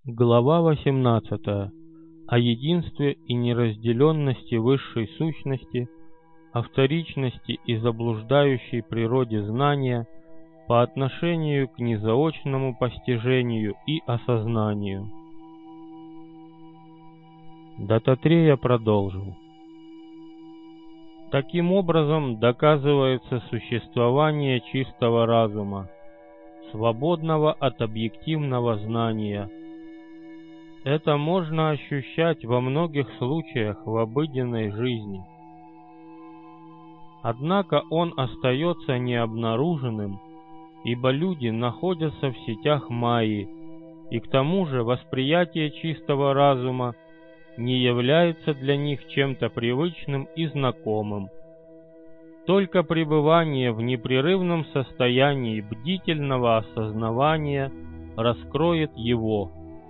Глава 18. О единстве и неразделенности высшей сущности, о вторичности и заблуждающей природе знания по отношению к незаочному постижению и осознанию. Дататрея продолжил. Таким образом доказывается существование чистого разума, свободного от объективного знания. Это можно ощущать во многих случаях в обыденной жизни. Однако он остается необнаруженным, ибо люди находятся в сетях майи, и к тому же восприятие чистого разума не является для них чем-то привычным и знакомым. Только пребывание в непрерывном состоянии бдительного осознавания раскроет его.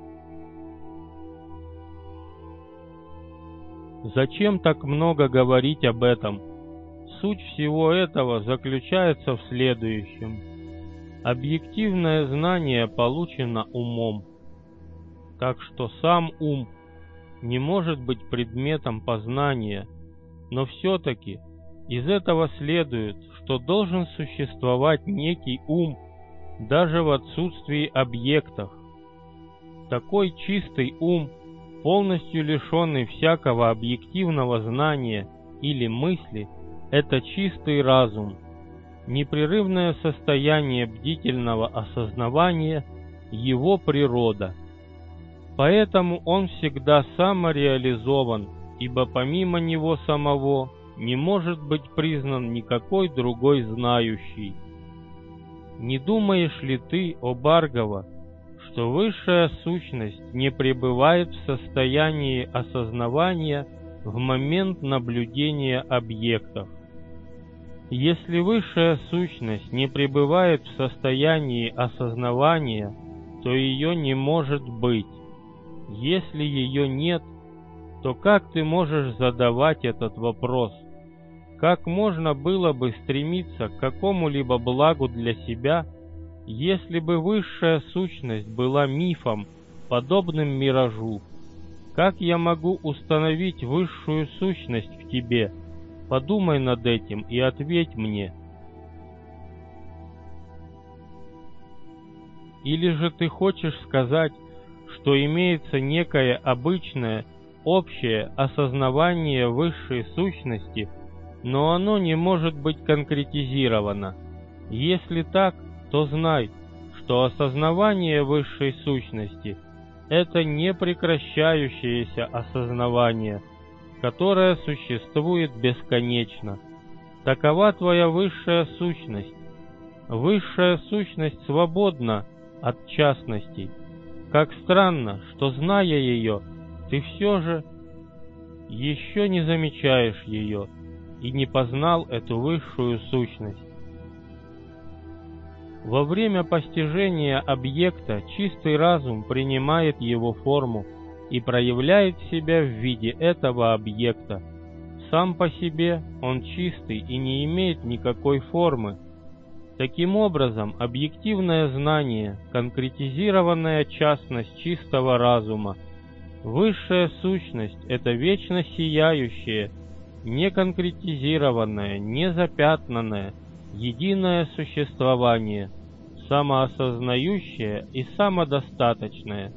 Зачем так много говорить об этом? Суть всего этого заключается в следующем. Объективное знание получено умом, так что сам ум не может быть предметом познания, но все-таки из этого следует, что должен существовать некий ум даже в отсутствии объектов. Такой чистый ум, полностью лишенный всякого объективного знания или мысли, это чистый разум, непрерывное состояние бдительного осознавания, его природа. Поэтому он всегда самореализован, ибо помимо него самого не может быть признан никакой другой знающий. Не думаешь ли ты, о Баргава, что высшая сущность не пребывает в состоянии осознавания в момент наблюдения объектов? Если высшая сущность не пребывает в состоянии осознавания, то ее не может быть. Если ее нет, то как ты можешь задавать этот вопрос? Как можно было бы стремиться к какому-либо благу для себя, если бы высшая сущность была мифом, подобным миражу? Как я могу установить высшую сущность в тебе? Подумай над этим и ответь мне. Или же ты хочешь сказать, что имеется некое обычное, общее осознавание высшей сущности, но оно не может быть конкретизировано? Если так, то знай, что осознавание высшей сущности – это непрекращающееся осознавание, которое существует бесконечно. Такова твоя высшая сущность. Высшая сущность свободна от частностей. Как странно, что, зная ее, ты все же еще не замечаешь ее и не познал эту высшую сущность. Во время постижения объекта чистый разум принимает его форму и проявляет себя в виде этого объекта. Сам по себе он чистый и не имеет никакой формы. Таким образом, объективное знание, конкретизированная частность чистого разума, высшая сущность – это вечно сияющее, неконкретизированное, незапятнанное, единое существование, самоосознающее и самодостаточное.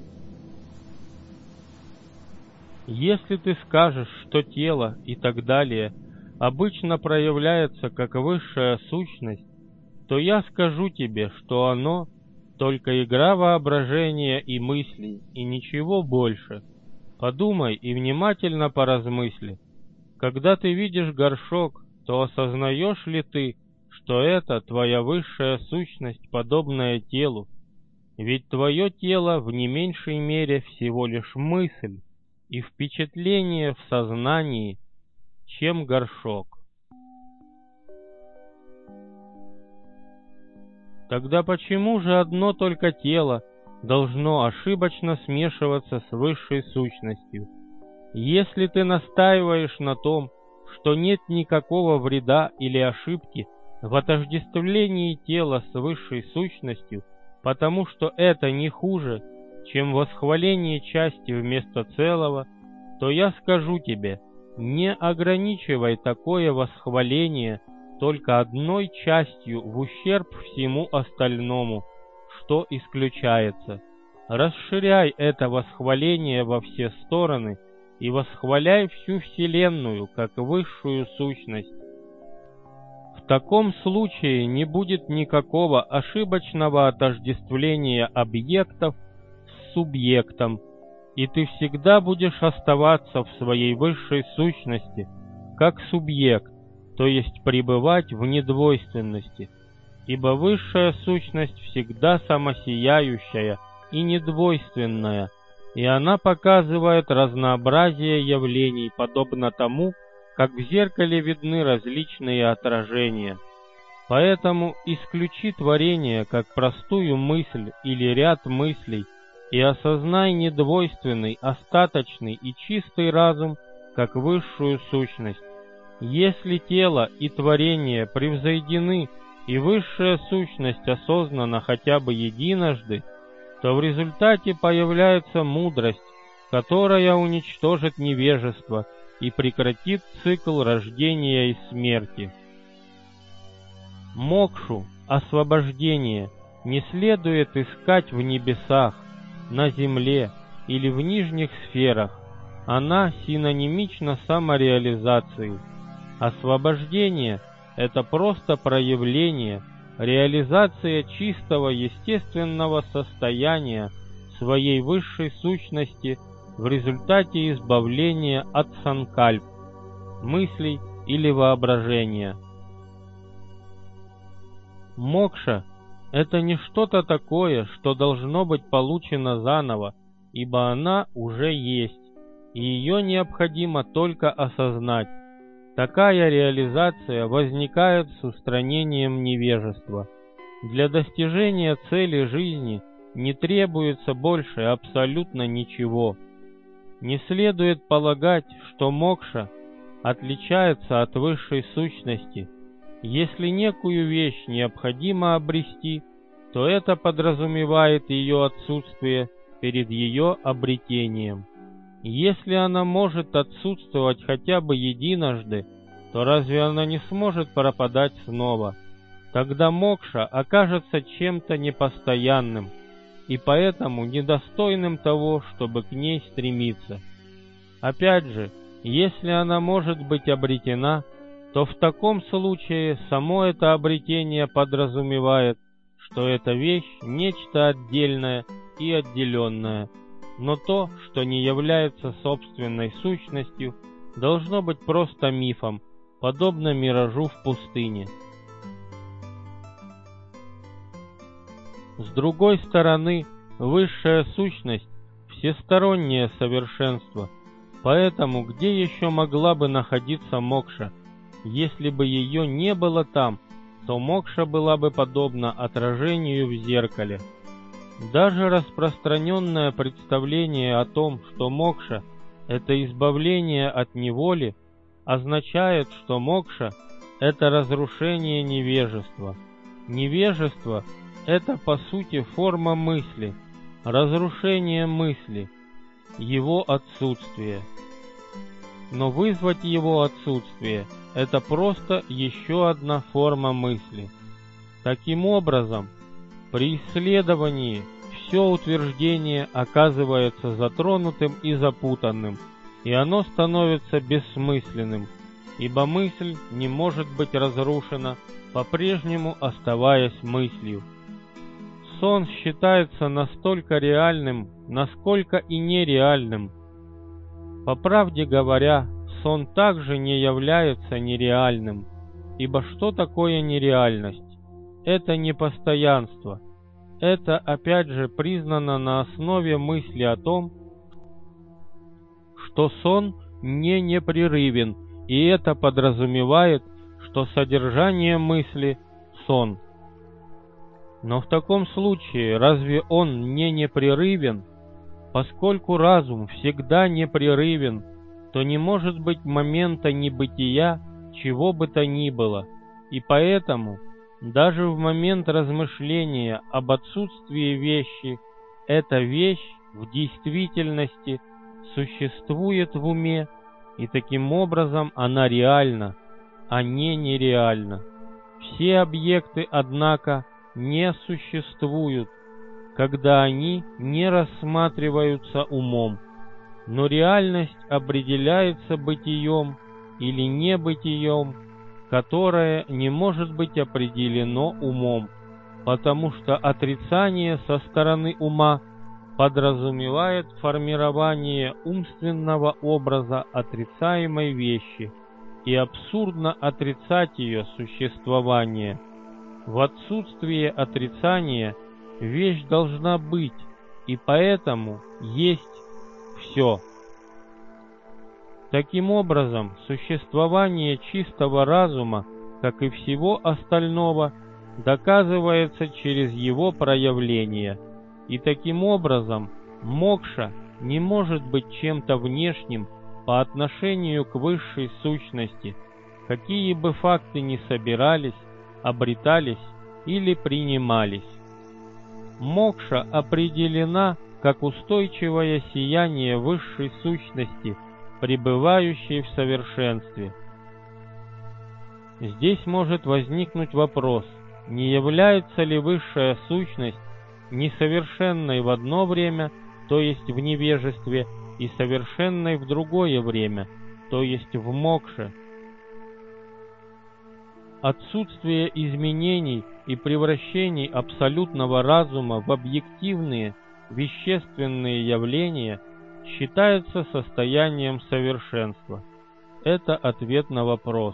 Если ты скажешь, что тело и так далее обычно проявляется как высшая сущность, то я скажу тебе, что оно только игра воображения и мыслей, и ничего больше. Подумай и внимательно поразмысли. Когда ты видишь горшок, то осознаешь ли ты, что это твоя высшая сущность, подобная телу? Ведь твое тело в не меньшей мере всего лишь мысль и впечатление в сознании, чем горшок. Тогда почему же одно только тело должно ошибочно смешиваться с высшей сущностью? Если ты настаиваешь на том, что нет никакого вреда или ошибки в отождествлении тела с высшей сущностью, потому что это не хуже, чем восхваление части вместо целого, то я скажу тебе, не ограничивай такое восхваление только одной частью в ущерб всему остальному, что исключается. Расширяй это восхваление во все стороны и восхваляй всю Вселенную как высшую сущность. В таком случае не будет никакого ошибочного отождествления объектов с субъектом, и ты всегда будешь оставаться в своей высшей сущности как субъект, то есть пребывать в недвойственности, ибо высшая сущность всегда самосияющая и недвойственная, и она показывает разнообразие явлений, подобно тому, как в зеркале видны различные отражения. Поэтому исключи творение как простую мысль или ряд мыслей и осознай недвойственный, остаточный и чистый разум как высшую сущность. Если тело и творение превзойдены и высшая сущность осознана хотя бы единожды, то в результате появляется мудрость, которая уничтожит невежество и прекратит цикл рождения и смерти. Мокшу, освобождение, не следует искать в небесах, на земле или в нижних сферах. Она синонимична самореализации. Освобождение — это просто проявление, реализация чистого естественного состояния своей высшей сущности в результате избавления от санкальп, мыслей или воображения. Мокша — это не что-то такое, что должно быть получено заново, ибо она уже есть, и ее необходимо только осознать. Такая реализация возникает с устранением невежества. Для достижения цели жизни не требуется больше абсолютно ничего. Не следует полагать, что мокша отличается от высшей сущности. Если некую вещь необходимо обрести, то это подразумевает ее отсутствие перед ее обретением. Если она может отсутствовать хотя бы единожды, то разве она не сможет пропадать снова? Тогда мокша окажется чем-то непостоянным и поэтому недостойным того, чтобы к ней стремиться. Опять же, если она может быть обретена, то в таком случае само это обретение подразумевает, что эта вещь – нечто отдельное и отделенное, но то, что не является собственной сущностью, должно быть просто мифом, подобно миражу в пустыне. С другой стороны, высшая сущность – всестороннее совершенство, поэтому где еще могла бы находиться мокша? Если бы ее не было там, то мокша была бы подобна отражению в зеркале. Даже распространенное представление о том, что мокша – это избавление от неволи, означает, что мокша – это разрушение невежества. Невежество – это по сути форма мысли, разрушение мысли, его отсутствие. Но вызвать его отсутствие – это просто еще одна форма мысли. Таким образом, при исследовании все утверждение оказывается затронутым и запутанным, и оно становится бессмысленным, ибо мысль не может быть разрушена, по-прежнему оставаясь мыслью. Сон считается настолько реальным, насколько и нереальным. По правде говоря, сон также не является нереальным, ибо что такое нереальность? Это непостоянство. Это опять же признано на основе мысли о том, что сон не непрерывен, и это подразумевает, что содержание мысли – сон. Но в таком случае разве он не непрерывен? Поскольку разум всегда непрерывен, то не может быть момента небытия чего бы то ни было, и поэтому даже в момент размышления об отсутствии вещи, эта вещь в действительности существует в уме, и таким образом она реальна, а не нереальна. Все объекты, однако, не существуют, когда они не рассматриваются умом, но реальность определяется бытием или небытием, которое не может быть определено умом, потому что отрицание со стороны ума подразумевает формирование умственного образа отрицаемой вещи, и абсурдно отрицать ее существование. В отсутствие отрицания вещь должна быть, и поэтому есть все. Таким образом, существование чистого разума, как и всего остального, доказывается через его проявление, и таким образом мокша не может быть чем-то внешним по отношению к высшей сущности, какие бы факты ни собирались, обретались или принимались. Мокша определена как устойчивое сияние высшей сущности, пребывающей в совершенстве. Здесь может возникнуть вопрос, не является ли высшая сущность несовершенной в одно время, то есть в невежестве, и совершенной в другое время, то есть в мокше. Отсутствие изменений и превращений абсолютного разума в объективные, вещественные явления считается состоянием совершенства. Это ответ на вопрос.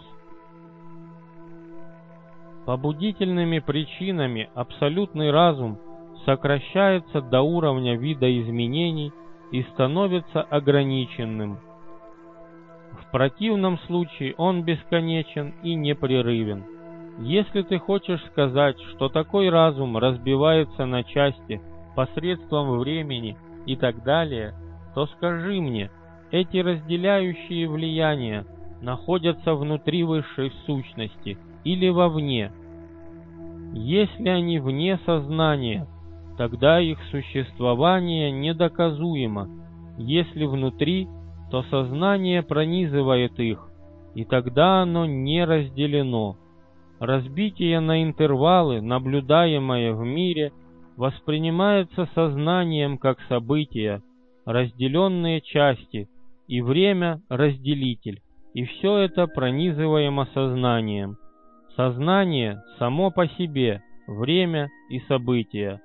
Побудительными причинами абсолютный разум сокращается до уровня видоизменений и становится ограниченным. В противном случае он бесконечен и непрерывен. Если ты хочешь сказать, что такой разум разбивается на части посредством времени и так далее, то скажи мне, эти разделяющие влияния находятся внутри высшей сущности или вовне? Если они вне сознания, тогда их существование недоказуемо. Если внутри, то сознание пронизывает их, и тогда оно не разделено. Разбитие на интервалы, наблюдаемое в мире, воспринимается сознанием как события, разделенные части, и время – разделитель, и все это пронизываемо сознанием. Сознание само по себе, время и события.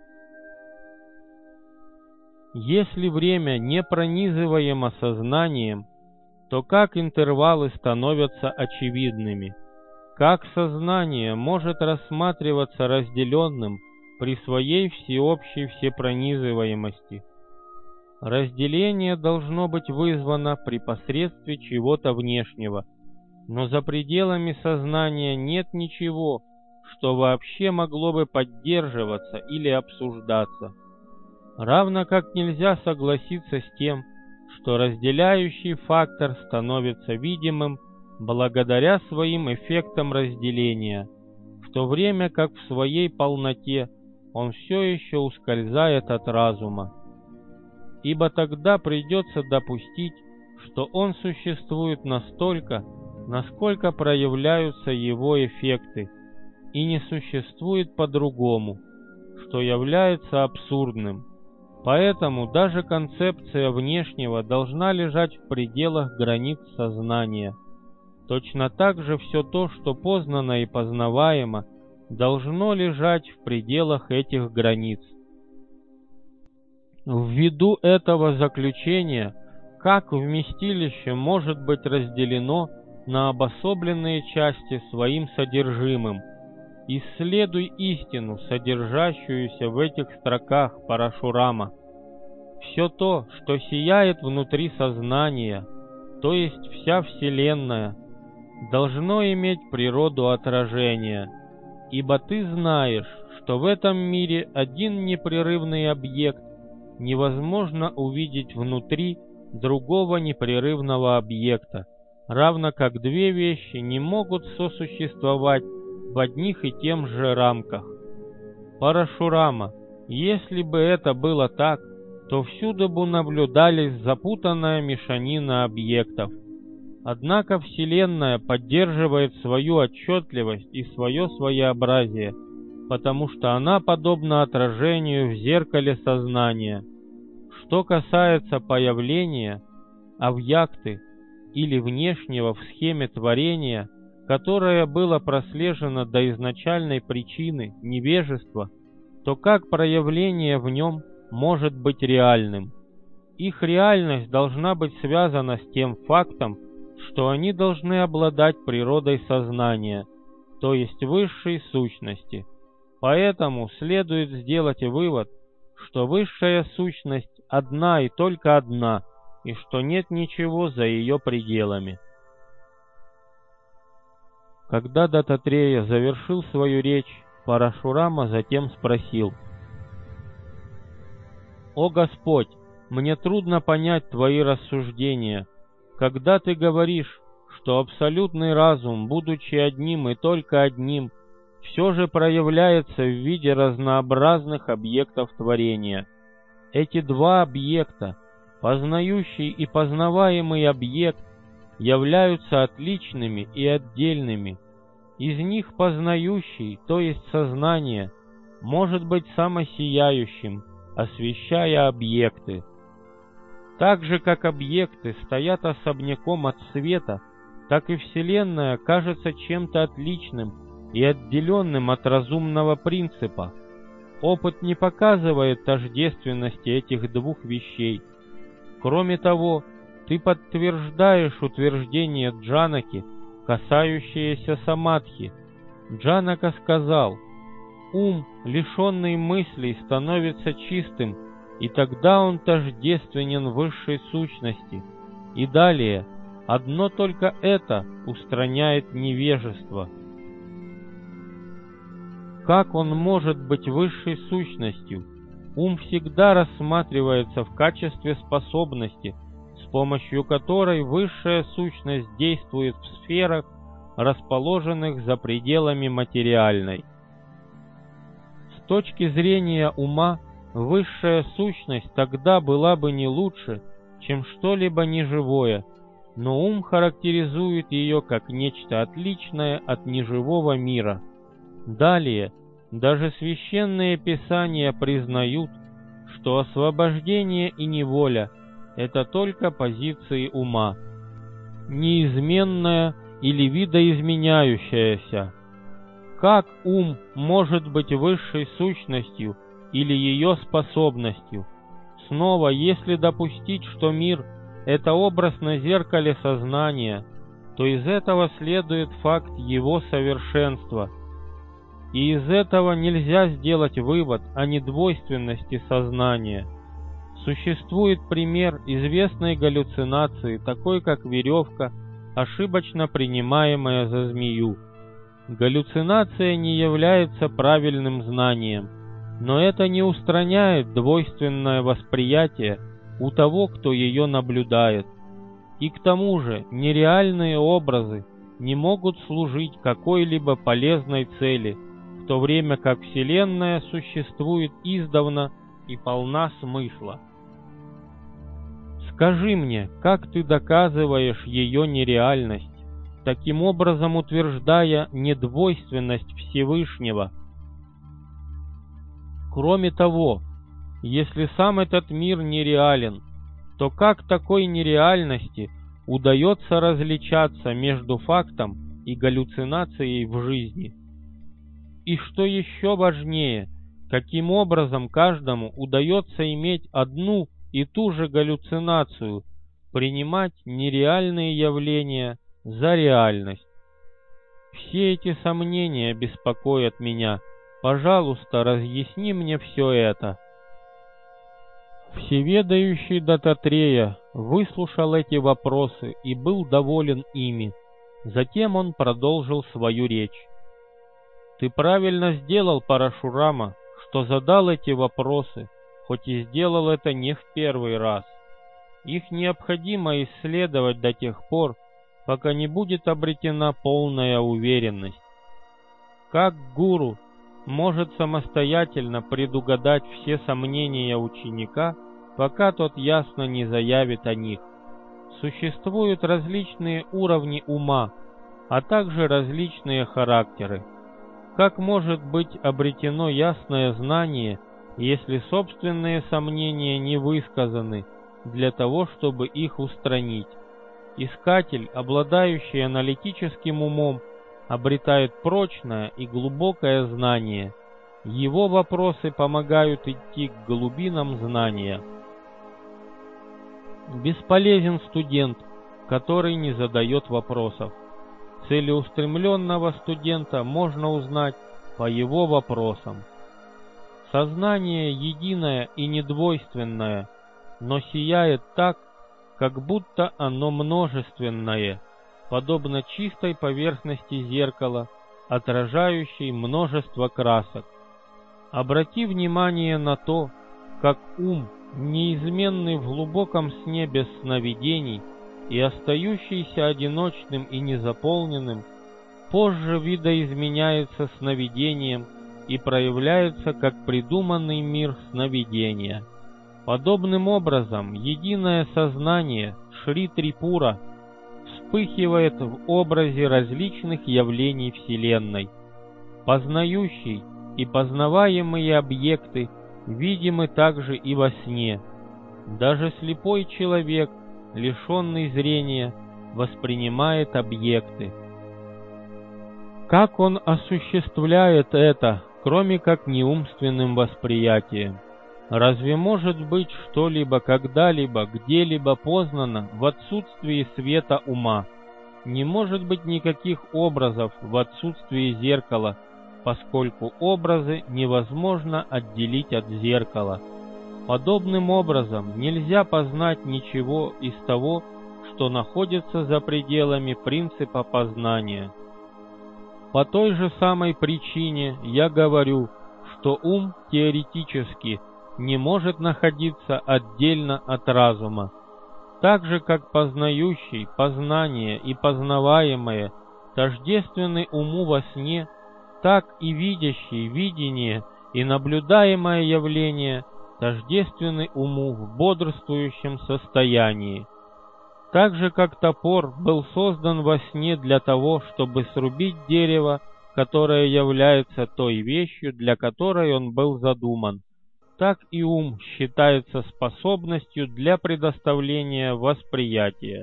Если время не пронизываемо сознанием, то как интервалы становятся очевидными? Как сознание может рассматриваться разделенным при своей всеобщей всепронизываемости? Разделение должно быть вызвано при посредстве чего-то внешнего, но за пределами сознания нет ничего, что вообще могло бы поддерживаться или обсуждаться. Равно как нельзя согласиться с тем, что разделяющий фактор становится видимым благодаря своим эффектам разделения, в то время как в своей полноте он все еще ускользает от разума. Ибо тогда придется допустить, что он существует настолько, насколько проявляются его эффекты, и не существует по-другому, что является абсурдным. Поэтому даже концепция внешнего должна лежать в пределах границ сознания. Точно так же все то, что познано и познаваемо, должно лежать в пределах этих границ. Ввиду этого заключения, как вместилище может быть разделено на обособленные части своим содержимым? Исследуй истину, содержащуюся в этих строках Парашурама. Все то, что сияет внутри сознания, то есть вся Вселенная, должно иметь природу отражения, ибо ты знаешь, что в этом мире один непрерывный объект невозможно увидеть внутри другого непрерывного объекта, равно как две вещи не могут сосуществовать в одних и тем же рамках. Парашурама, если бы это было так, то всюду бы наблюдались запутанная мешанина объектов. Однако Вселенная поддерживает свою отчетливость и свое своеобразие, потому что она подобна отражению в зеркале сознания. Что касается появления объекты или внешнего в схеме творения, которое было прослежено до изначальной причины невежества, то как проявление в нем может быть реальным? Их реальность должна быть связана с тем фактом, что они должны обладать природой сознания, то есть высшей сущности. Поэтому следует сделать вывод, что высшая сущность одна и только одна, и что нет ничего за ее пределами. Когда Дататрея завершил свою речь, Парашурама затем спросил: «О Господь, мне трудно понять твои рассуждения. Когда ты говоришь, что абсолютный разум, будучи одним и только одним, все же проявляется в виде разнообразных объектов творения. Эти два объекта, познающий и познаваемый объект, являются отличными и отдельными. Из них познающий, то есть сознание, может быть самосияющим, освещая объекты. Так же, как объекты стоят особняком от света, так и Вселенная кажется чем-то отличным и отделенным от разумного принципа. Опыт не показывает тождественности этих двух вещей. Кроме того, ты подтверждаешь утверждение Джанаки, касающееся самадхи. Джанака сказал: «Ум, лишенный мыслей, становится чистым, и тогда он тождественен высшей сущности». И далее: «Одно только это устраняет невежество». Как он может быть высшей сущностью? Ум всегда рассматривается в качестве способности, с помощью которой высшая сущность действует в сферах, расположенных за пределами материальной. С точки зрения ума, высшая сущность тогда была бы не лучше, чем что-либо неживое, но ум характеризует ее как нечто отличное от неживого мира. Далее, даже священные писания признают, что освобождение и неволя – это только позиции ума, неизменная или видоизменяющаяся. Как ум может быть высшей сущностью или ее способностью? Снова, если допустить, что мир – это образ на зеркале сознания, то из этого следует факт его совершенства. И из этого нельзя сделать вывод о недвойственности сознания. Существует пример известной галлюцинации, такой как веревка, ошибочно принимаемая за змею. Галлюцинация не является правильным знанием, но это не устраняет двойственное восприятие у того, кто ее наблюдает. И к тому же нереальные образы не могут служить какой-либо полезной цели, в то время как Вселенная существует издавна и полна смысла. Скажи мне, как ты доказываешь ее нереальность, таким образом утверждая недвойственность Всевышнего? Кроме того, если сам этот мир нереален, то как такой нереальности удается различаться между фактом и галлюцинацией в жизни? И что еще важнее, каким образом каждому удается иметь одну и ту же галлюцинацию, принимать нереальные явления за реальность? Все эти сомнения беспокоят меня. Пожалуйста, разъясни мне все это. Всеведающий Дататрея выслушал эти вопросы и был доволен ими. Затем он продолжил свою речь. Ты правильно сделал, Парашурама, что задал эти вопросы, хоть и сделал это не в первый раз. Их необходимо исследовать до тех пор, пока не будет обретена полная уверенность. Как гуру может самостоятельно предугадать все сомнения ученика, пока тот ясно не заявит о них. Существуют различные уровни ума, а также различные характеры. Как может быть обретено ясное знание, если собственные сомнения не высказаны для того, чтобы их устранить? Искатель, обладающий аналитическим умом, обретает прочное и глубокое знание. Его вопросы помогают идти к глубинам знания. Бесполезен студент, который не задает вопросов. Целеустремленного студента можно узнать по его вопросам. Сознание единое и недвойственное, но сияет так, как будто оно множественное, подобно чистой поверхности зеркала, отражающей множество красок. Обрати внимание на то, как ум, неизменный в глубоком сне без сновидений и остающийся одиночным и незаполненным, позже видоизменяется сновидением и проявляется как придуманный мир сновидения. Подобным образом единое сознание Шри-Трипура вспыхивает в образе различных явлений Вселенной. Познающий и познаваемые объекты видимы также и во сне. Даже слепой человек, лишенный зрения, воспринимает объекты. Как он осуществляет это, кроме как неумственным восприятием? Разве может быть что-либо когда-либо, где-либо познано в отсутствии света ума? Не может быть никаких образов в отсутствии зеркала, поскольку образы невозможно отделить от зеркала. Подобным образом нельзя познать ничего из того, что находится за пределами принципа познания. По той же самой причине я говорю, что ум теоретически не может находиться отдельно от разума. Так же, как познающий, познание и познаваемое тождественны уму во сне, так и видящий видение и наблюдаемое явление тождественны уму в бодрствующем состоянии. Так же, как топор был создан во сне для того, чтобы срубить дерево, которое является той вещью, для которой он был задуман, так и ум считается способностью для предоставления восприятия.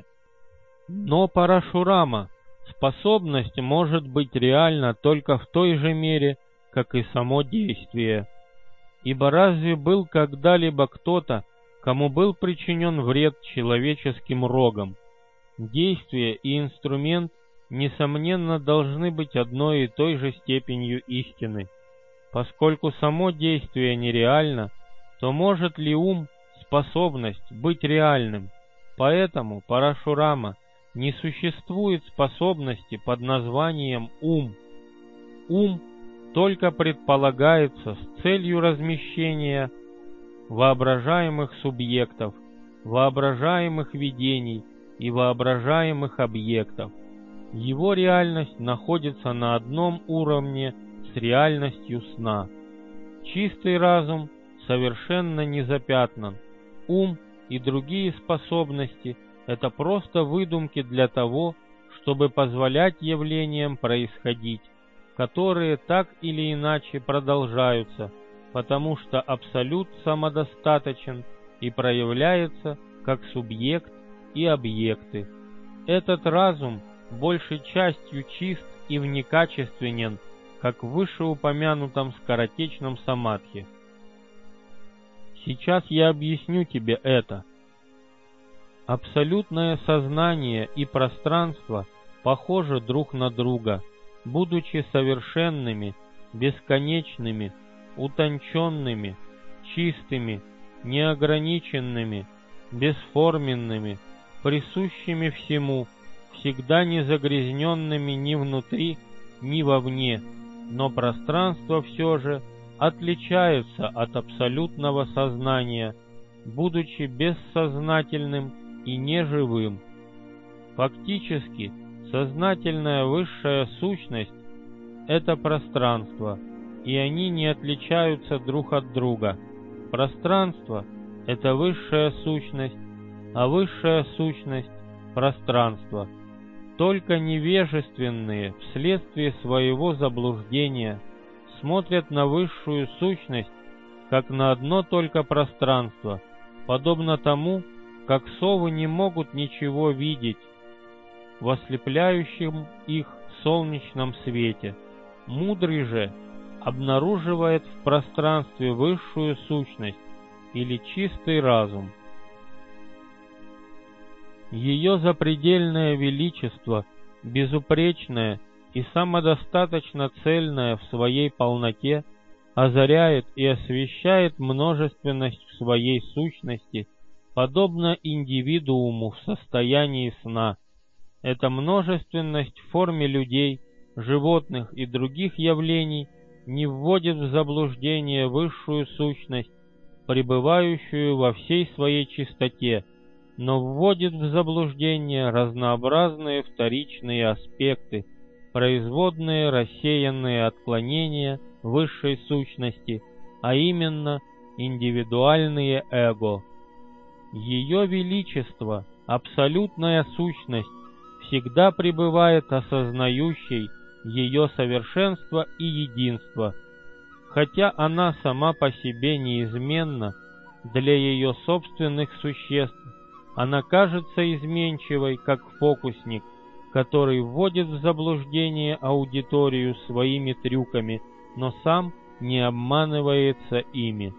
Но Парашурама, способность может быть реальна только в той же мере, как и само действие. Ибо разве был когда-либо кто-то, кому был причинен вред человеческим рогом? Действие и инструмент, несомненно, должны быть одной и той же степенью истины. Поскольку само действие нереально, то может ли ум, способность, быть реальным? Поэтому, Парашурама, не существует способности под названием ум. Ум только предполагается с целью размещения воображаемых субъектов, воображаемых видений и воображаемых объектов. Его реальность находится на одном уровне с реальностью сна. Чистый разум совершенно не запятнан. Ум и другие способности – это просто выдумки для того, чтобы позволять явлениям происходить, которые так или иначе продолжаются, потому что Абсолют самодостаточен и проявляется как субъект и объекты. Этот разум большей частью чист и внекачественен, как в вышеупомянутом скоротечном самадхи. Сейчас я объясню тебе это. Абсолютное сознание и пространство похожи друг на друга, будучи совершенными, бесконечными, утонченными, чистыми, неограниченными, бесформенными, присущими всему, всегда не загрязненными ни внутри, ни вовне, но пространство все же отличается от абсолютного сознания, будучи бессознательным и неживым. Фактически, сознательная высшая сущность – это пространство, и они не отличаются друг от друга. Пространство — это высшая сущность, а высшая сущность — пространство. Только невежественные вследствие своего заблуждения смотрят на высшую сущность как на одно только пространство, подобно тому, как совы не могут ничего видеть в ослепляющем их солнечном свете. Мудрый же обнаруживает в пространстве высшую сущность или чистый разум. Ее запредельное величество, безупречное и самодостаточно цельное в своей полноте, озаряет и освещает множественность в своей сущности, подобно индивидууму в состоянии сна. Эта множественность в форме людей, животных и других явлений не вводит в заблуждение высшую сущность, пребывающую во всей своей чистоте, но вводит в заблуждение разнообразные вторичные аспекты, производные рассеянные отклонения высшей сущности, а именно индивидуальные эго. Ее величество, абсолютная сущность, всегда пребывает осознающей ее совершенство и единство, хотя она сама по себе неизменна для ее собственных существ. Она кажется изменчивой, как фокусник, который вводит в заблуждение аудиторию своими трюками, но сам не обманывается ими.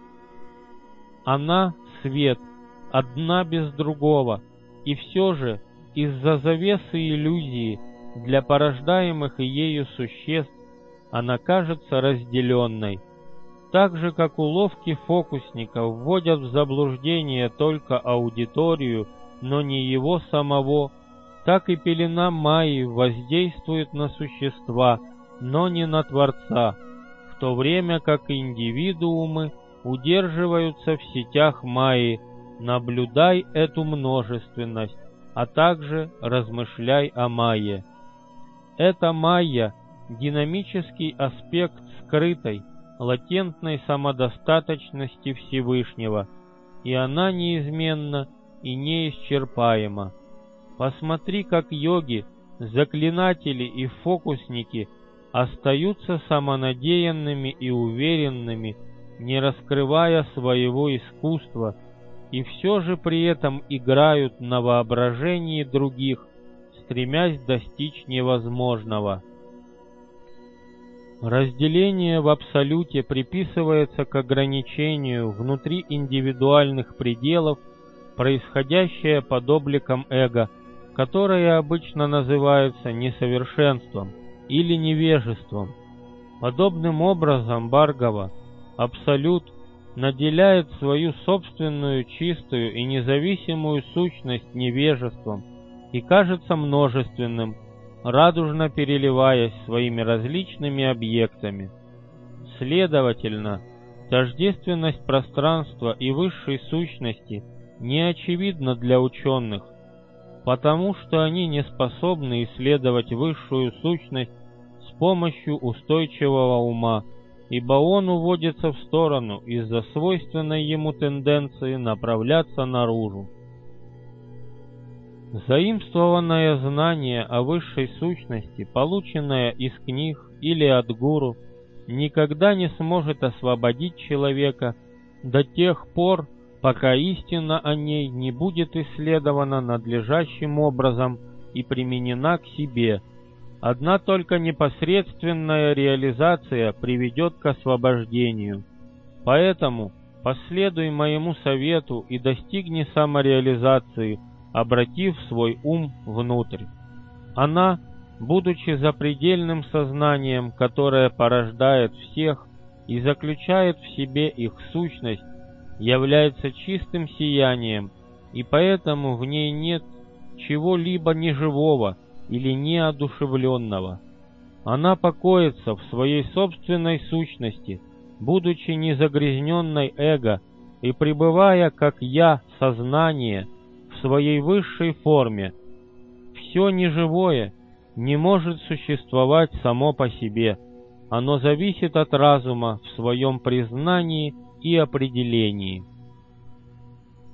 Она — свет, одна без другого, и все же из-за завесы иллюзии для порождаемых ею существ она кажется разделенной. Так же, как уловки фокусника вводят в заблуждение только аудиторию, но не его самого, так и пелена Майи воздействует на существа, но не на Творца, в то время как индивидуумы удерживаются в сетях Майи. Наблюдай эту множественность, а также размышляй о Майе. Эта Майя — динамический аспект скрытой, латентной самодостаточности Всевышнего, и она неизменна и неисчерпаема. Посмотри, как йоги, заклинатели и фокусники остаются самонадеянными и уверенными, не раскрывая своего искусства, и все же при этом играют на воображении других, стремясь достичь невозможного. Разделение в абсолюте приписывается к ограничению внутри индивидуальных пределов, происходящее под обликом эго, которое обычно называется несовершенством или невежеством. Подобным образом, Бхаргава, абсолют наделяет свою собственную чистую и независимую сущность невежеством и кажется множественным, радужно переливаясь своими различными объектами. Следовательно, тождественность пространства и высшей сущности не очевидна для ученых, потому что они не способны исследовать высшую сущность с помощью устойчивого ума, ибо он уводится в сторону из-за свойственной ему тенденции направляться наружу. Заимствованное знание о высшей сущности, полученное из книг или от гуру, никогда не сможет освободить человека до тех пор, пока истина о ней не будет исследована надлежащим образом и применена к себе. Одна только непосредственная реализация приведет к освобождению. Поэтому последуй моему совету и достигни самореализации, обратив свой ум внутрь. Она, будучи запредельным сознанием, которое порождает всех и заключает в себе их сущность, является чистым сиянием, и поэтому в ней нет чего-либо неживого или неодушевленного. Она покоится в своей собственной сущности, будучи незагрязненной эго и пребывая как «я» сознание в своей высшей форме. Все неживое не может существовать само по себе, оно зависит от разума в своем признании и определении.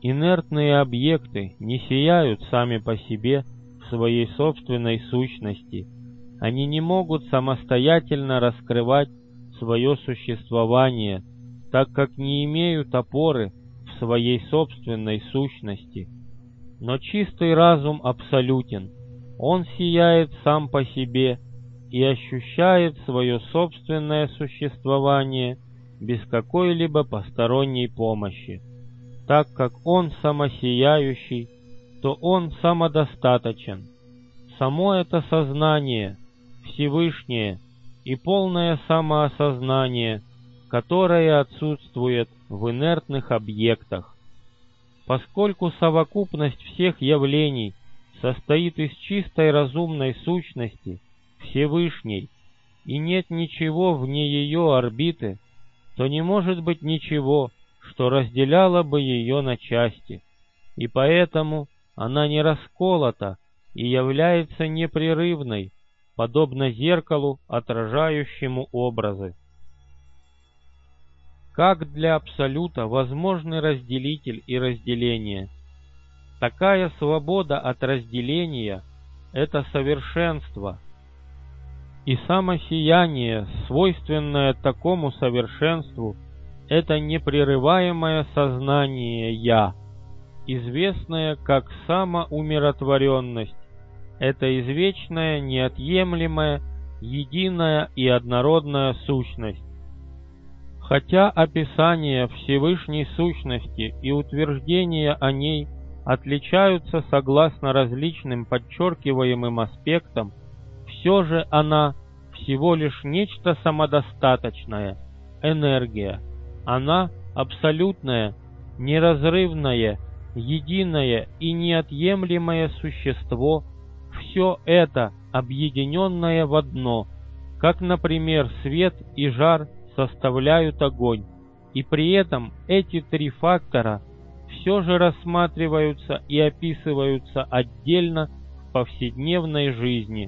Инертные объекты не сияют сами по себе в своей собственной сущности. Они не могут самостоятельно раскрывать свое существование, так как не имеют опоры в своей собственной сущности. Но чистый разум абсолютен. Он сияет сам по себе и ощущает свое собственное существование без какой-либо посторонней помощи. Так как он самосияющий, то он самодостаточен. Само это сознание, Всевышнее и полное самоосознание, которое отсутствует в инертных объектах. Поскольку совокупность всех явлений состоит из чистой разумной сущности, Всевышней, и нет ничего вне ее орбиты, то не может быть ничего, что разделяло бы ее на части, и поэтому она не расколота и является непрерывной, подобно зеркалу, отражающему образы. Как для Абсолюта возможны разделитель и разделение? Такая свобода от разделения – это совершенство, и самосияние, свойственное такому совершенству, это непрерываемое сознание «Я», известное как самоумиротворенность. Это извечная, неотъемлемая, единая и однородная сущность. Хотя описание Всевышней сущности и утверждения о ней отличаются согласно различным подчеркиваемым аспектам, все же она всего лишь нечто самодостаточное, энергия. Она абсолютное, неразрывное, единое и неотъемлемое существо, все это объединенное в одно, как, например, свет и жар составляют огонь, и при этом эти три фактора все же рассматриваются и описываются отдельно в повседневной жизни.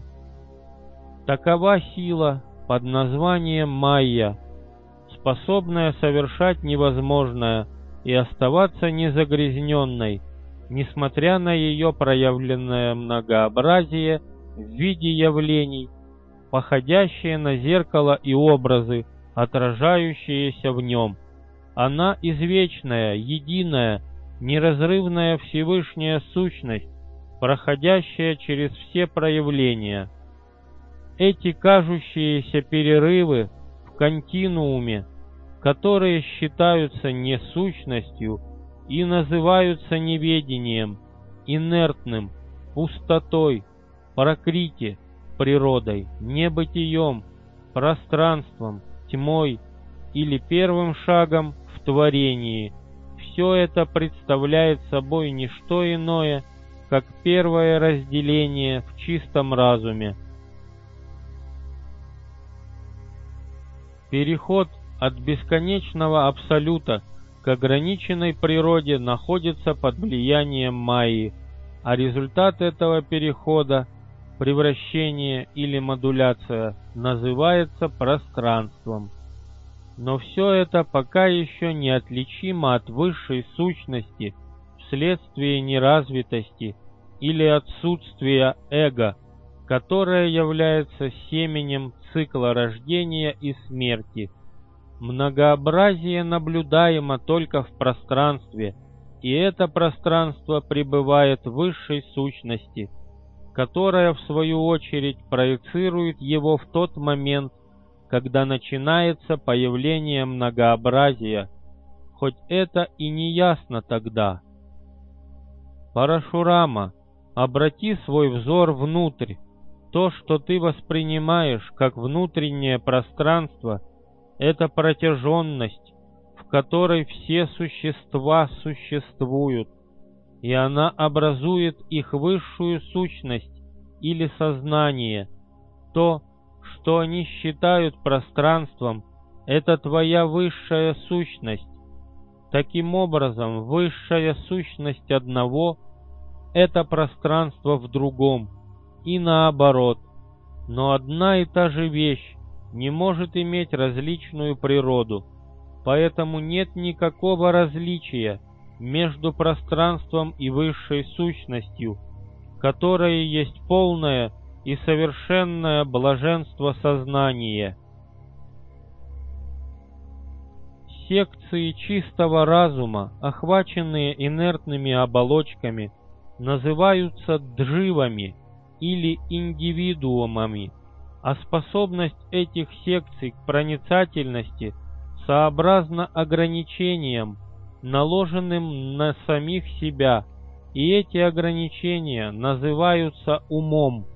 Такова сила под названием Майя, способная совершать невозможное и оставаться незагрязненной, несмотря на ее проявленное многообразие в виде явлений, походящие на зеркало и образы, отражающиеся в нем. Она извечная, единая, неразрывная Всевышняя сущность, проходящая через все проявления. Эти кажущиеся перерывы в континууме, которые считаются несущностью и называются неведением, инертным, пустотой, пракрити, природой, небытием, пространством, тьмой или первым шагом в творении. Все это представляет собой не что иное, как первое разделение в чистом разуме. Переход от бесконечного абсолюта к ограниченной природе находится под влиянием Майи, а результат этого перехода, превращение или модуляция, называется пространством. Но все это пока еще неотличимо от высшей сущности вследствие неразвитости или отсутствия эго, которое является семенем цикла рождения и смерти. Многообразие наблюдаемо только в пространстве, и это пространство пребывает в высшей сущности, которая в свою очередь проецирует его в тот момент, когда начинается появление многообразия, хоть это и не ясно тогда. Парашурама, обрати свой взор внутрь. То, что ты воспринимаешь как внутреннее пространство, это протяженность, в которой все существа существуют, и она образует их высшую сущность или сознание. То, что они считают пространством, это твоя высшая сущность. Таким образом, высшая сущность одного – это пространство в другом, и наоборот. Но одна и та же вещь не может иметь различную природу, поэтому нет никакого различия между пространством и высшей сущностью, которое есть полное и совершенное блаженство сознания. Секции чистого разума, охваченные инертными оболочками, называются дживами или индивидуумами, а способность этих секций к проницательности сообразна ограничениям, наложенным на самих себя, и эти ограничения называются умом.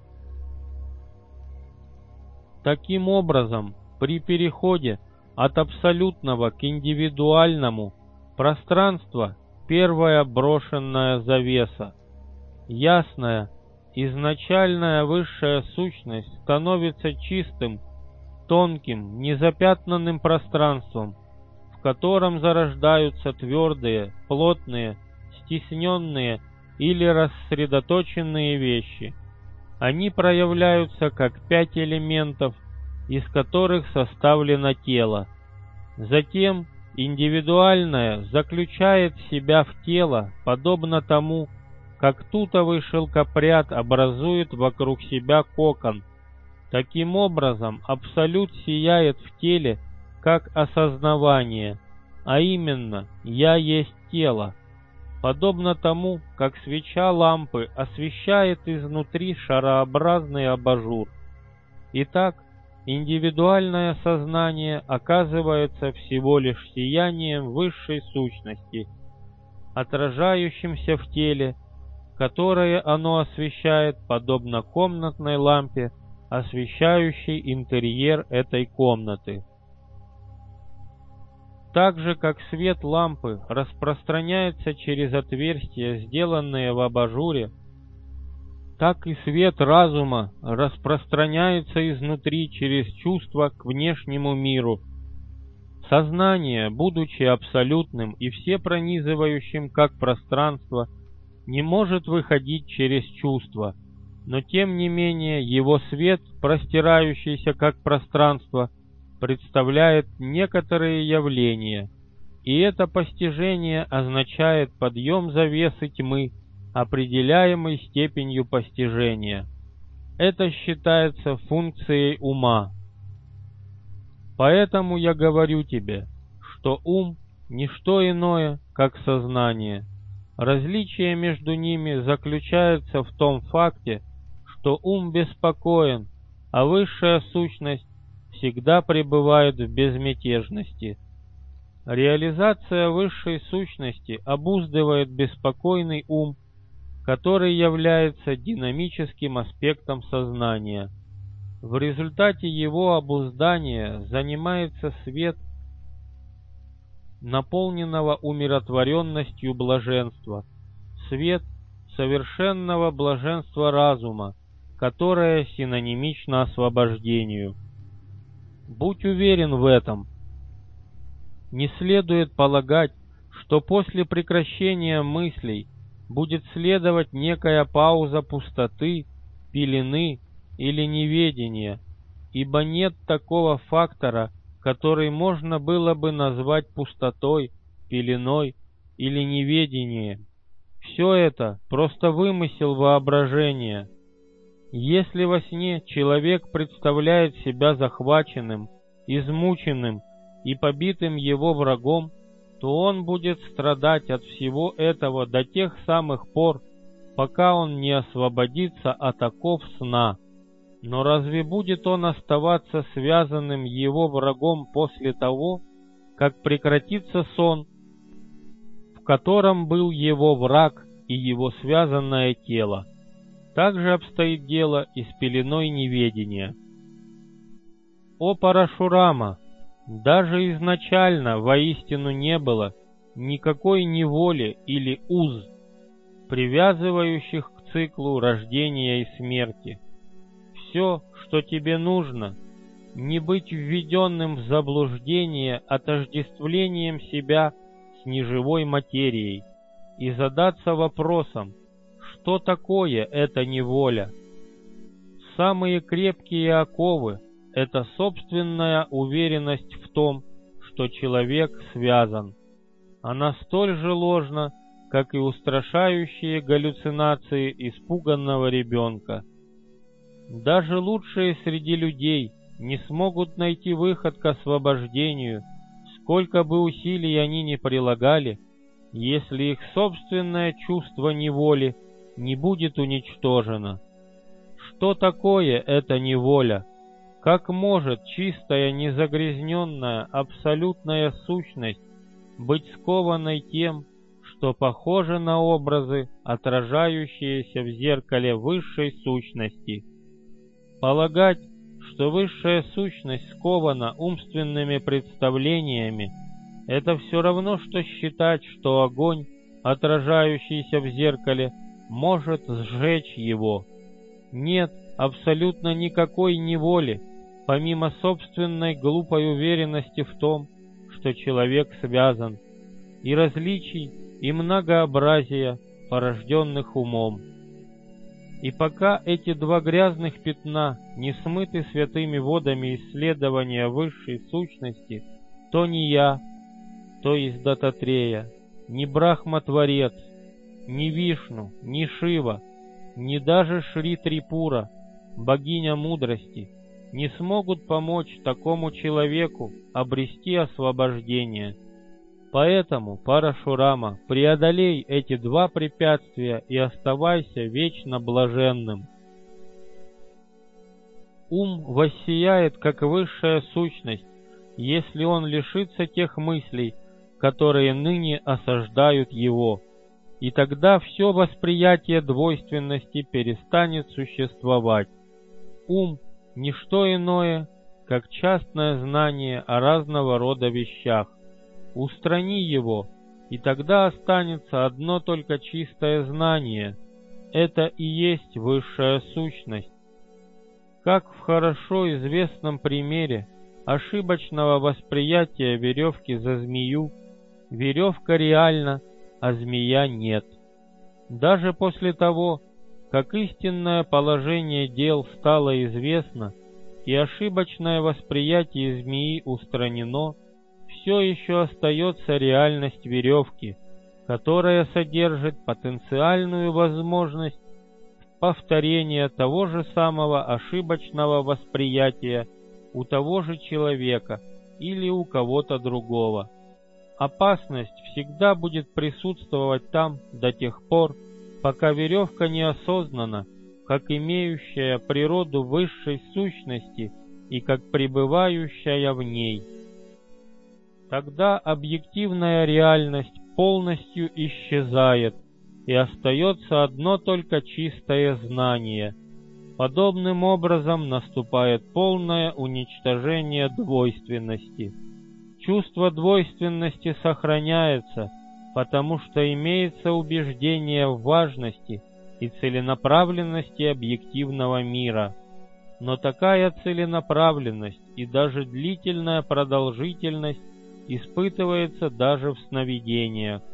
Таким образом, при переходе от абсолютного к индивидуальному пространство — первая брошенная завеса. Ясная, изначальная высшая сущность становится чистым, тонким, незапятнанным пространством, в котором зарождаются твердые, плотные, стесненные или рассредоточенные вещи. Они проявляются как 5 элементов, из которых составлено тело. Затем индивидуальное заключает себя в тело, подобно тому, как тутовый шелкопряд образует вокруг себя кокон. Таким образом, абсолют сияет в теле как осознавание, а именно «я есть тело», подобно тому, как свеча лампы освещает изнутри шарообразный абажур. Итак, индивидуальное сознание оказывается всего лишь сиянием высшей сущности, отражающимся в теле, которое оно освещает, подобно комнатной лампе, освещающей интерьер этой комнаты. Так же, как свет лампы распространяется через отверстия, сделанные в абажуре, так и свет разума распространяется изнутри через чувства к внешнему миру. Сознание, будучи абсолютным и всепронизывающим как пространство, не может выходить через чувства, но тем не менее его свет, простирающийся как пространство, представляет некоторые явления, и это постижение означает подъем завесы тьмы, определяемой степенью постижения. Это считается функцией ума. Поэтому я говорю тебе, что ум — ничто иное, как сознание. Различие между ними заключается в том факте, что ум беспокоен, а высшая сущность всегда пребывает в безмятежности. Реализация высшей сущности обуздывает беспокойный ум, который является динамическим аспектом сознания. В результате его обуздания занимается свет наполненного умиротворенностью блаженства, свет совершенного блаженства разума, которое синонимично освобождению. Будь уверен в этом. Не следует полагать, что после прекращения мыслей будет следовать некая пауза пустоты, пелены или неведения, ибо нет такого фактора, который можно было бы назвать пустотой, пеленой или неведением. Все это просто вымысел воображения. Если во сне человек представляет себя захваченным, измученным и побитым его врагом, то он будет страдать от всего этого до тех самых пор, пока он не освободится от оков сна. Но разве будет он оставаться связанным его врагом после того, как прекратится сон, в котором был его враг и его связанное тело? Так же обстоит дело и с пеленой неведения. О Парашурама! Даже изначально воистину не было никакой неволи или уз, привязывающих к циклу рождения и смерти. Все, что тебе нужно, не быть введенным в заблуждение отождествлением себя с неживой материей и задаться вопросом, что такое эта неволя. Самые крепкие оковы — это собственная уверенность в том, что человек связан. она столь же ложна, как и устрашающие галлюцинации испуганного ребенка. Даже лучшие среди людей не смогут найти выход к освобождению, сколько бы усилий они ни прилагали, если их собственное чувство неволи не будет уничтожено. Что такое эта неволя? Как может чистая, незагрязненная, абсолютная сущность быть скованной тем, что похоже на образы, отражающиеся в зеркале высшей сущности? Полагать, что высшая сущность скована умственными представлениями, это все равно, что считать, что огонь, отражающийся в зеркале, может сжечь его. Нет абсолютно никакой неволи, помимо собственной глупой уверенности в том, что человек связан, и различий, и многообразия, порожденных умом. И пока эти два грязных пятна не смыты святыми водами исследования высшей сущности, то ни я, то есть Дататрея, ни Брахма-творец, ни Вишну, ни Шива, ни даже Шри Трипура, богиня мудрости, не смогут помочь такому человеку обрести освобождение. Поэтому, Парашурама, преодолей эти два препятствия и оставайся вечно блаженным. Ум воссияет как высшая сущность, если он лишится тех мыслей, которые ныне осаждают его, и тогда все восприятие двойственности перестанет существовать. Ум — ничто иное, как частное знание о разного рода вещах. Устрани его, и тогда останется одно только чистое знание. Это и есть высшая сущность. Как в хорошо известном примере ошибочного восприятия веревки за змею, веревка реальна, а змея нет. Даже после того, как истинное положение дел стало известно и ошибочное восприятие змеи устранено, все еще остается реальность веревки, которая содержит потенциальную возможность повторения того же самого ошибочного восприятия у того же человека или у кого-то другого. Опасность всегда будет присутствовать там до тех пор, пока веревка не осознана, как имеющая природу высшей сущности и как пребывающая в ней. Тогда объективная реальность полностью исчезает, и остается одно только чистое знание. Подобным образом наступает полное уничтожение двойственности. Чувство двойственности сохраняется, потому что имеется убеждение в важности и целенаправленности объективного мира. Но такая целенаправленность и даже длительная продолжительность испытывается даже в сновидениях.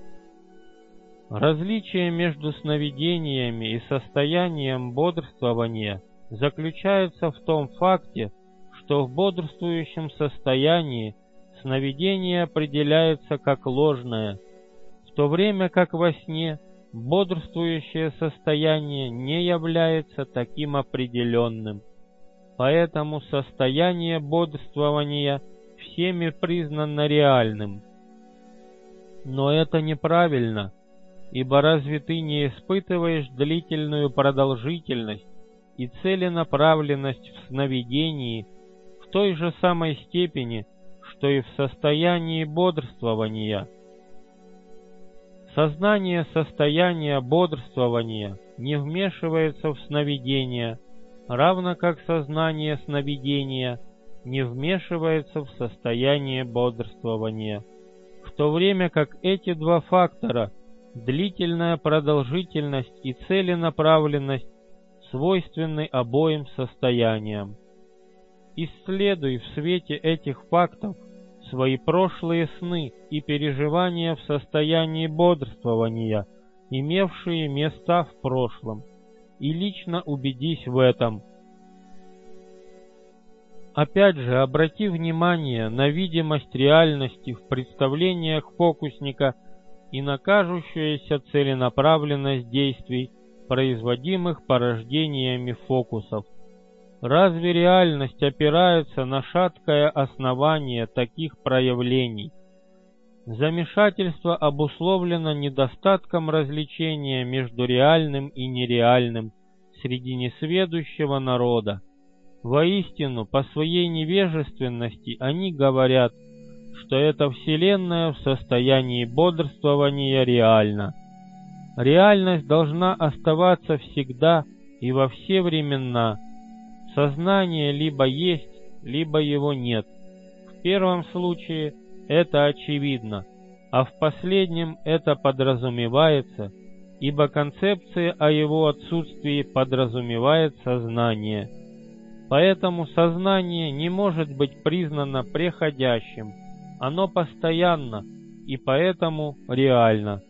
Различие между сновидениями и состоянием бодрствования заключается в том факте, что в бодрствующем состоянии сновидение определяется как ложное, в то время как во сне бодрствующее состояние не является таким определенным. Поэтому состояние бодрствования всеми признано реальным. Но это неправильно, ибо разве ты не испытываешь длительную продолжительность и целенаправленность в сновидении в той же самой степени, что и в состоянии бодрствования? Сознание состояния бодрствования не вмешивается в сновидение, равно как сознание сновидения не вмешивается в состояние бодрствования, в то время как эти два фактора, длительная продолжительность и целенаправленность, свойственны обоим состояниям. Исследуй в свете этих фактов свои прошлые сны и переживания в состоянии бодрствования, имевшие места в прошлом, и лично убедись в этом. Опять же, обрати внимание на видимость реальности в представлениях фокусника и на кажущуюся целенаправленность действий, производимых порождениями фокусов. Разве реальность опирается на шаткое основание таких проявлений? Замешательство обусловлено недостатком различения между реальным и нереальным среди несведущего народа. Воистину, по своей невежественности они говорят, что эта Вселенная в состоянии бодрствования реальна. Реальность должна оставаться всегда и во все времена. Сознание либо есть, либо его нет. В первом случае это очевидно, а в последнем это подразумевается, ибо концепция о его отсутствии подразумевает сознание. Поэтому сознание не может быть признано преходящим, оно постоянно и поэтому реально.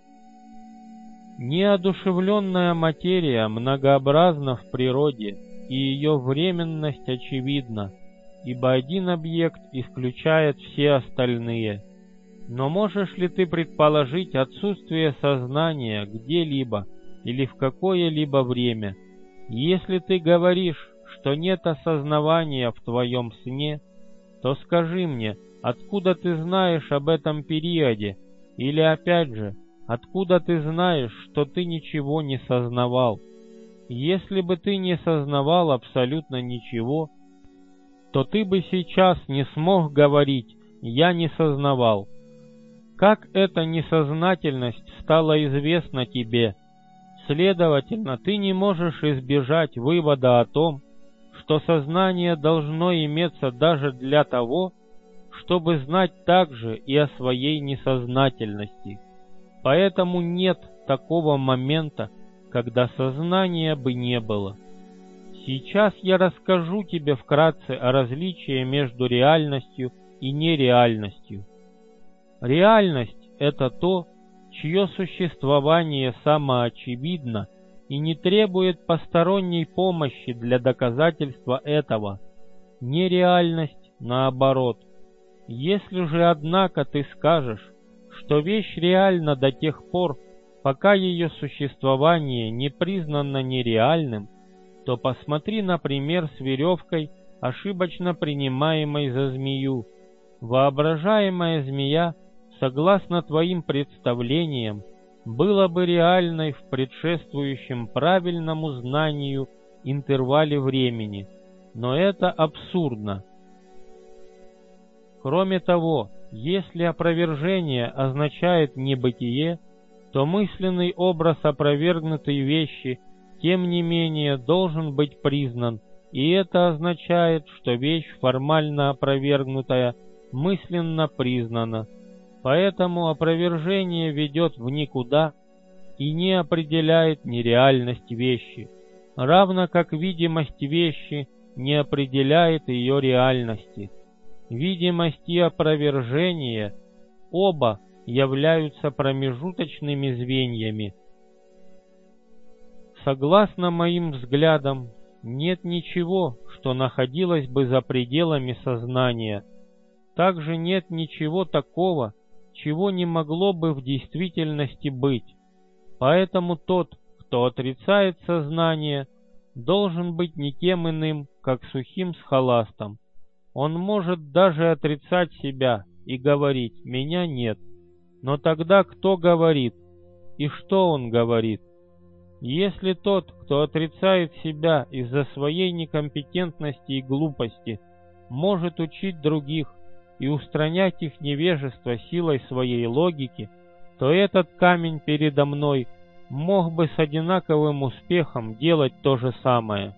Неодушевленная материя многообразна в природе, и ее временность очевидна, ибо один объект исключает все остальные. Но можешь ли ты предположить отсутствие сознания где-либо или в какое-либо время? Если ты говоришь, что нет осознавания в твоем сне, то скажи мне, откуда ты знаешь об этом периоде? Или опять же, откуда ты знаешь, что ты ничего не сознавал? Если бы ты не сознавал абсолютно ничего, то ты бы сейчас не смог говорить «я не сознавал». Как эта несознательность стала известна тебе? Следовательно, ты не можешь избежать вывода о том, что сознание должно иметься даже для того, чтобы знать также и о своей несознательности. Поэтому нет такого момента, когда сознания бы не было. Сейчас я расскажу тебе вкратце о различии между реальностью и нереальностью. Реальность – это то, чье существование самоочевидно и не требует посторонней помощи для доказательства этого. Нереальность, наоборот. Если же, однако, ты скажешь, что вещь реальна до тех пор, пока ее существование не признано нереальным, то посмотри, например, с веревкой, ошибочно принимаемой за змею. Воображаемая змея, согласно твоим представлениям, была бы реальной в предшествующем правильному знанию интервале времени, но это абсурдно. Кроме того, если опровержение означает небытие, то мысленный образ опровергнутой вещи тем не менее должен быть признан, и это означает, что вещь, формально опровергнутая, мысленно признана. Поэтому опровержение ведет в никуда и не определяет нереальность вещи, равно как видимость вещи не определяет ее реальности. Видимость и опровержение оба являются промежуточными звеньями. Согласно моим взглядам, нет ничего, что находилось бы за пределами сознания. Также нет ничего такого, чего не могло бы в действительности быть. Поэтому тот, кто отрицает сознание, должен быть никем иным, как сухим схоластом. Он может даже отрицать себя и говорить «меня нет». Но тогда кто говорит? И что он говорит? Если тот, кто отрицает себя из-за своей некомпетентности и глупости, может учить других и устранять их невежество силой своей логики, то этот камень передо мной мог бы с одинаковым успехом делать то же самое.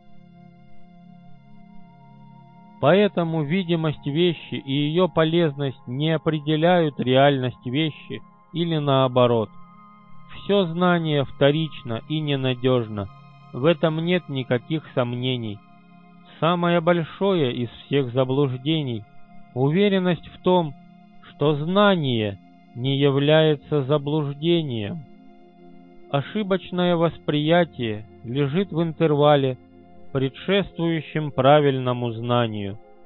Поэтому видимость вещи и ее полезность не определяют реальность вещи или наоборот. Все знание вторично и ненадежно, в этом нет никаких сомнений. Самое большое из всех заблуждений – уверенность в том, что знание не является заблуждением. Ошибочное восприятие лежит в интервале, предшествующем правильному знанию.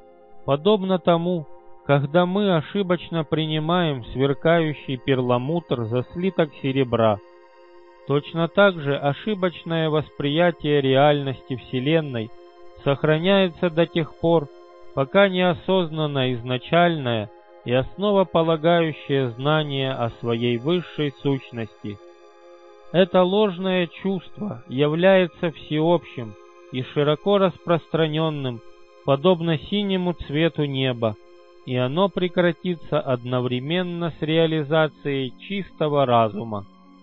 подобно тому, когда мы ошибочно принимаем сверкающий перламутр за слиток серебра. Точно так же ошибочное восприятие реальности Вселенной сохраняется до тех пор, пока неосознанно изначальное и основополагающее знание о своей высшей сущности. Это ложное чувство является всеобщим и широко распространенным, подобно синему цвету неба, и оно прекратится одновременно с реализацией чистого разума.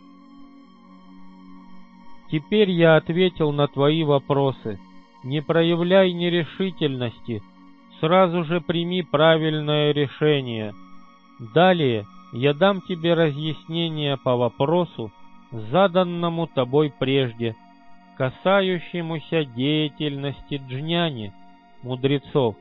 Теперь я ответил на твои вопросы. Не проявляй нерешительности, сразу же прими правильное решение. Далее я дам тебе разъяснение по вопросу, заданному тобой прежде, касающемуся деятельности джняни, мудрецов.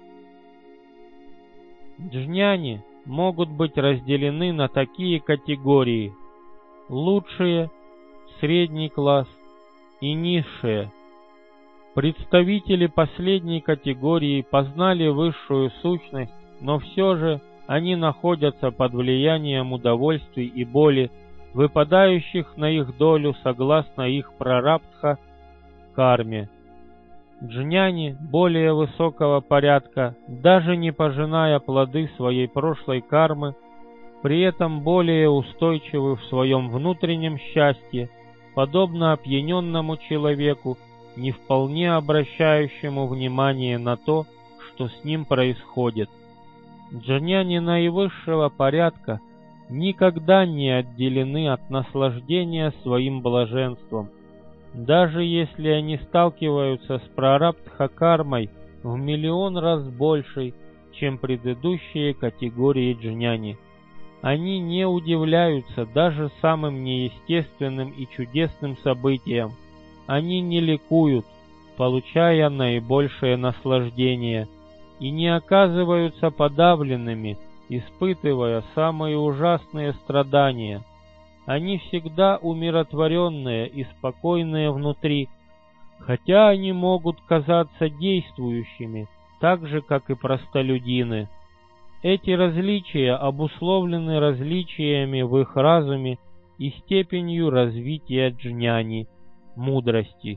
Джняни могут быть разделены на такие категории: лучшие, средний класс и низшие. Представители последней категории познали высшую сущность, но все же они находятся под влиянием удовольствий и боли, выпадающих на их долю согласно их прарабдха карме. Джняни более высокого порядка, даже не пожиная плоды своей прошлой кармы, при этом более устойчивы в своем внутреннем счастье, подобно опьяненному человеку, не вполне обращающему внимание на то, что с ним происходит. Джняни наивысшего порядка никогда не отделены от наслаждения своим блаженством, даже если они сталкиваются с прарабдха-кармой в миллион раз большей, чем предыдущие категории джняни. Они не удивляются даже самым неестественным и чудесным событиям. Они не ликуют, получая наибольшее наслаждение, и не оказываются подавленными, испытывая самые ужасные страдания. Они всегда умиротворенные и спокойные внутри, хотя они могут казаться действующими, так же, как и простолюдины. Эти различия обусловлены различиями в их разуме и степенью развития джняни, мудрости.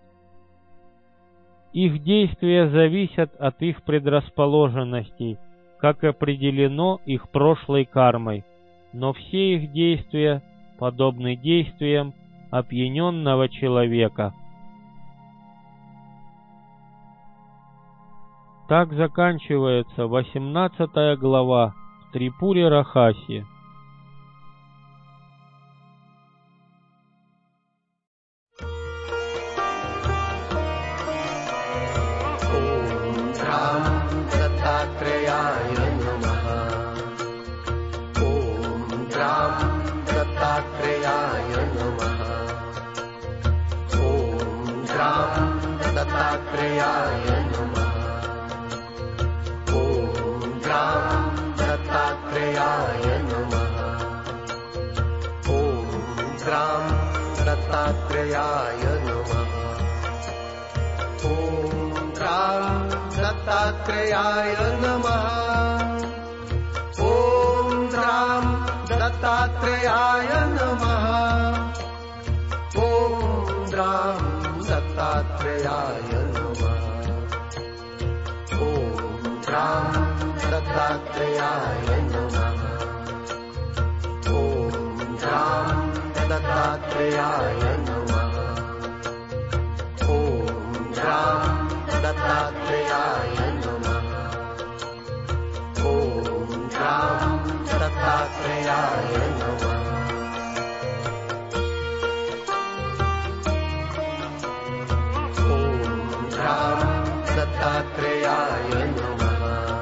Их действия зависят от их предрасположенностей, как определено их прошлой кармой, но все их действия подобны действиям опьяненного человека. Так заканчивается 18 глава в Трипуре Рахаси. दत्तात्रेयाय नमः। ॐ राम दत्तात्रेयाय नमः। ॐ राम दत्तात्रेयाय नमः। ॐ राम दत्तात्रेयाय नमः। ॐ राम दत्तात्रेयाय नमः। ॐ राम दत्तात्रेयाय नमः। ॐ राम दत्तात्रेयाय नमः। ॐ राम दत्तात्रेयाय नमः।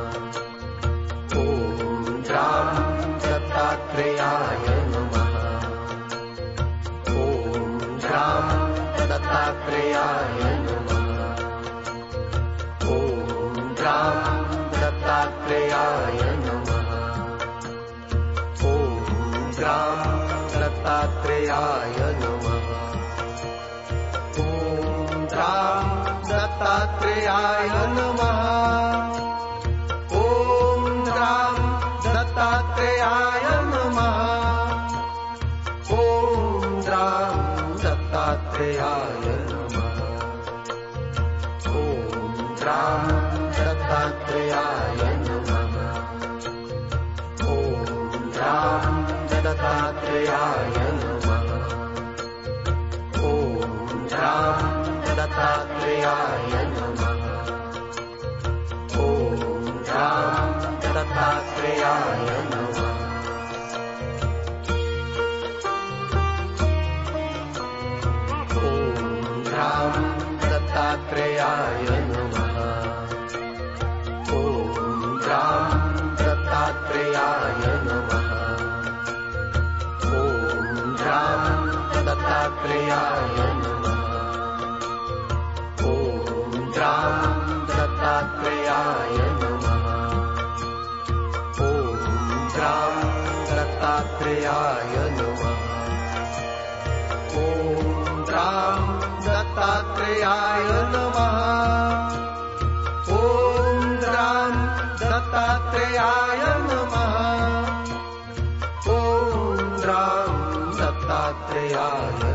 ॐ राम दत्तात्रेयाय नमः। ॐ राम दत्तात्रेयाय नमः। ॐ राम दत्तात्रेयाय नमः। ॐ राम दत्तात्रेयाय नमः। ॐ राम दत्तात्रेयाय नमः। दत्तात्रेयाय नमः। ॐ राम दत्तात्रेयाय नमः। ॐ राम दत्तात्रेयाय नमः। ॐ राम दत्तात्रेयाय नमः। ॐ राम दत्तात्रेयाय नमः। राम दत्तात्रेयाय नमः। ॐ राम दत्तात्रेयाय नमः। ॐ राम दत्तात्रेयाय नमः। ॐ राम दत्तात्रेयाय नमः। ॐ राम दत्तात्रेयाय नमः। ॐ राम दत्तात्रेयाय नमः। ॐ राम दत्तात्रेयाय नमः। ॐ राम दत्तात्रेयाय